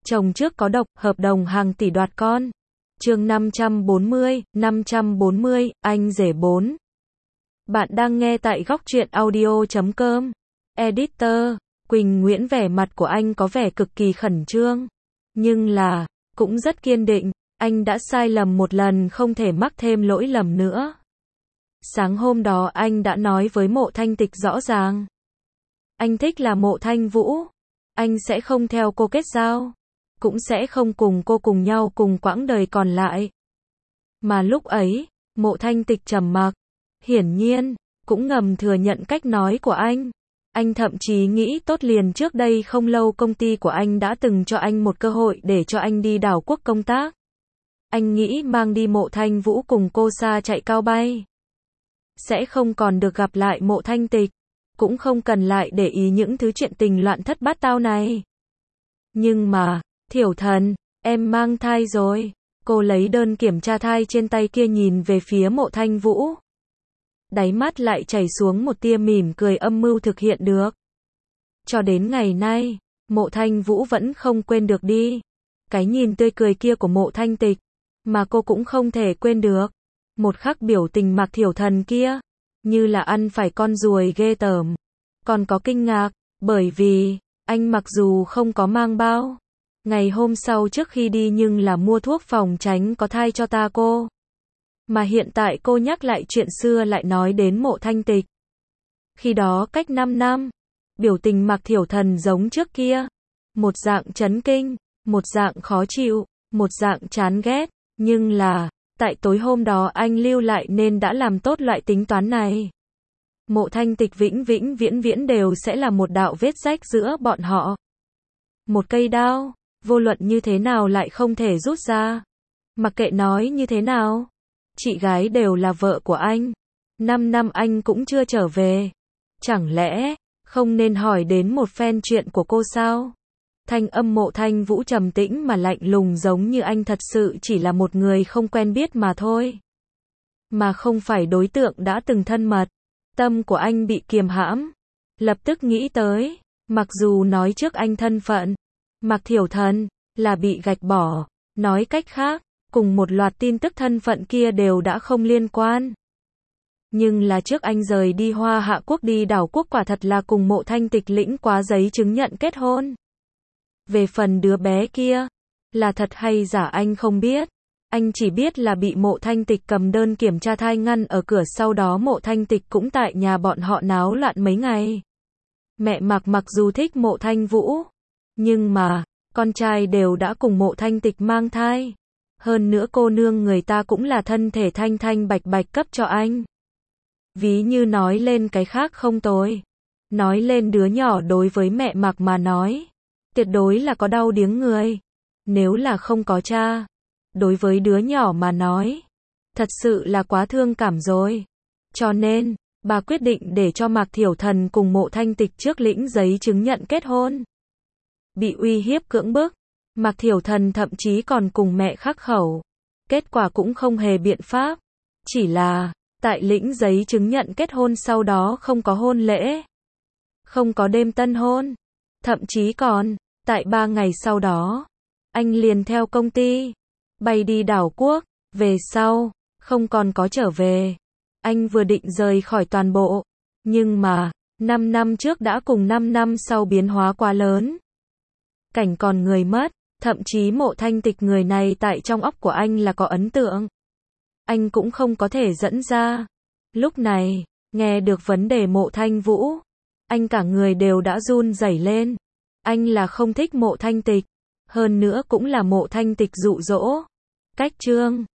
chồng trước có độc, hợp đồng hàng tỷ đoạt con. Chương 540, anh rể 4. Bạn đang nghe tại góc truyện audio.com. Editor, Quỳnh Nguyễn, vẻ mặt của anh có vẻ cực kỳ khẩn trương. Nhưng là, cũng rất kiên định, anh đã sai lầm một lần không thể mắc thêm lỗi lầm nữa. Sáng hôm đó anh đã nói với Mộ Thanh Tịch rõ ràng. Anh thích là Mộ Thanh Vũ. Anh sẽ không theo cô kết giao. Cũng sẽ không cùng cô cùng nhau cùng quãng đời còn lại. Mà lúc ấy, Mộ Thanh Tịch trầm mặc. Hiển nhiên, cũng ngầm thừa nhận cách nói của anh. Anh thậm chí nghĩ tốt liền trước đây không lâu công ty của anh đã từng cho anh một cơ hội để cho anh đi đảo quốc công tác. Anh nghĩ mang đi Mộ Thanh Vũ cùng cô xa chạy cao bay. Sẽ không còn được gặp lại Mộ Thanh Tịch. Cũng không cần lại để ý những thứ chuyện tình loạn thất bát tao này. Nhưng mà, Thiểu Thần, em mang thai rồi. Cô lấy đơn kiểm tra thai trên tay kia nhìn về phía Mộ Thanh Vũ. Đáy mắt lại chảy xuống một tia mỉm cười âm mưu thực hiện được. Cho đến ngày nay, Mộ Thanh Vũ vẫn không quên được đi. Cái nhìn tươi cười kia của Mộ Thanh Tịch, mà cô cũng không thể quên được. Một khắc biểu tình Mạc Thiểu Thần kia, như là ăn phải con ruồi ghê tởm. Còn có kinh ngạc, bởi vì, anh mặc dù không có mang bao. Ngày hôm sau trước khi đi nhưng là mua thuốc phòng tránh có thai cho ta cô. Mà hiện tại cô nhắc lại chuyện xưa lại nói đến Mộ Thanh Tịch. Khi đó cách 5 năm, biểu tình Mạc Thiểu Thần giống trước kia. Một dạng chấn kinh, một dạng khó chịu, một dạng chán ghét. Nhưng là, tại tối hôm đó anh lưu lại nên đã làm tốt loại tính toán này. Mộ Thanh Tịch vĩnh viễn đều sẽ là một đạo vết rách giữa bọn họ. Một cây đao, vô luận như thế nào lại không thể rút ra. Mặc kệ nói như thế nào, chị gái đều là vợ của anh. 5 năm anh cũng chưa trở về. Chẳng lẽ, không nên hỏi đến một phen chuyện của cô sao? Thanh âm Mộ Thanh Vũ trầm tĩnh mà lạnh lùng giống như anh thật sự chỉ là một người không quen biết mà thôi. Mà không phải đối tượng đã từng thân mật. Tâm của anh bị kiềm hãm. Lập tức nghĩ tới, mặc dù nói trước anh thân phận, Mạc Thiểu Thần, là bị gạch bỏ. Nói cách khác, cùng một loạt tin tức thân phận kia đều đã không liên quan. Nhưng là trước anh rời đi Hoa Hạ Quốc đi đảo quốc quả thật là cùng Mộ Thanh Tịch lĩnh quá giấy chứng nhận kết hôn. Về phần đứa bé kia, là thật hay giả anh không biết. Anh chỉ biết là bị Mộ Thanh Tịch cầm đơn kiểm tra thai ngăn ở cửa, sau đó Mộ Thanh Tịch cũng tại nhà bọn họ náo loạn mấy ngày. Mẹ Mạc mặc dù thích Mộ Thanh Vũ, nhưng mà, con trai đều đã cùng Mộ Thanh Tịch mang thai. Hơn nữa cô nương người ta cũng là thân thể thanh thanh bạch bạch cấp cho anh. Ví như nói lên cái khác không tồi. Nói lên đứa nhỏ đối với mẹ Mạc mà nói, tuyệt đối là có đau điếng người. Nếu là không có cha, đối với đứa nhỏ mà nói, thật sự là quá thương cảm rồi. Cho nên, bà quyết định để cho Mạc Thiểu Thần cùng Mộ Thanh Tịch trước lĩnh giấy chứng nhận kết hôn. Bị uy hiếp cưỡng bức, Mạc Thiểu Thần thậm chí còn cùng mẹ khắc khẩu. Kết quả cũng không hề biện pháp. Chỉ là, tại lĩnh giấy chứng nhận kết hôn sau đó không có hôn lễ. Không có đêm tân hôn. Thậm chí còn, tại 3 ngày sau đó, anh liền theo công ty bay đi đảo quốc. Về sau, không còn có trở về. Anh vừa định rời khỏi toàn bộ. Nhưng mà, 5 năm trước đã cùng 5 năm sau biến hóa quá lớn. Cảnh còn người mất. Thậm chí Mộ Thanh Tịch người này tại trong óc của anh là có ấn tượng. Anh cũng không có thể dẫn ra. Lúc này, nghe được vấn đề Mộ Thanh Vũ, anh cả người đều đã run rẩy lên. Anh là không thích Mộ Thanh Tịch. Hơn nữa cũng là Mộ Thanh Tịch dụ dỗ. Cách chương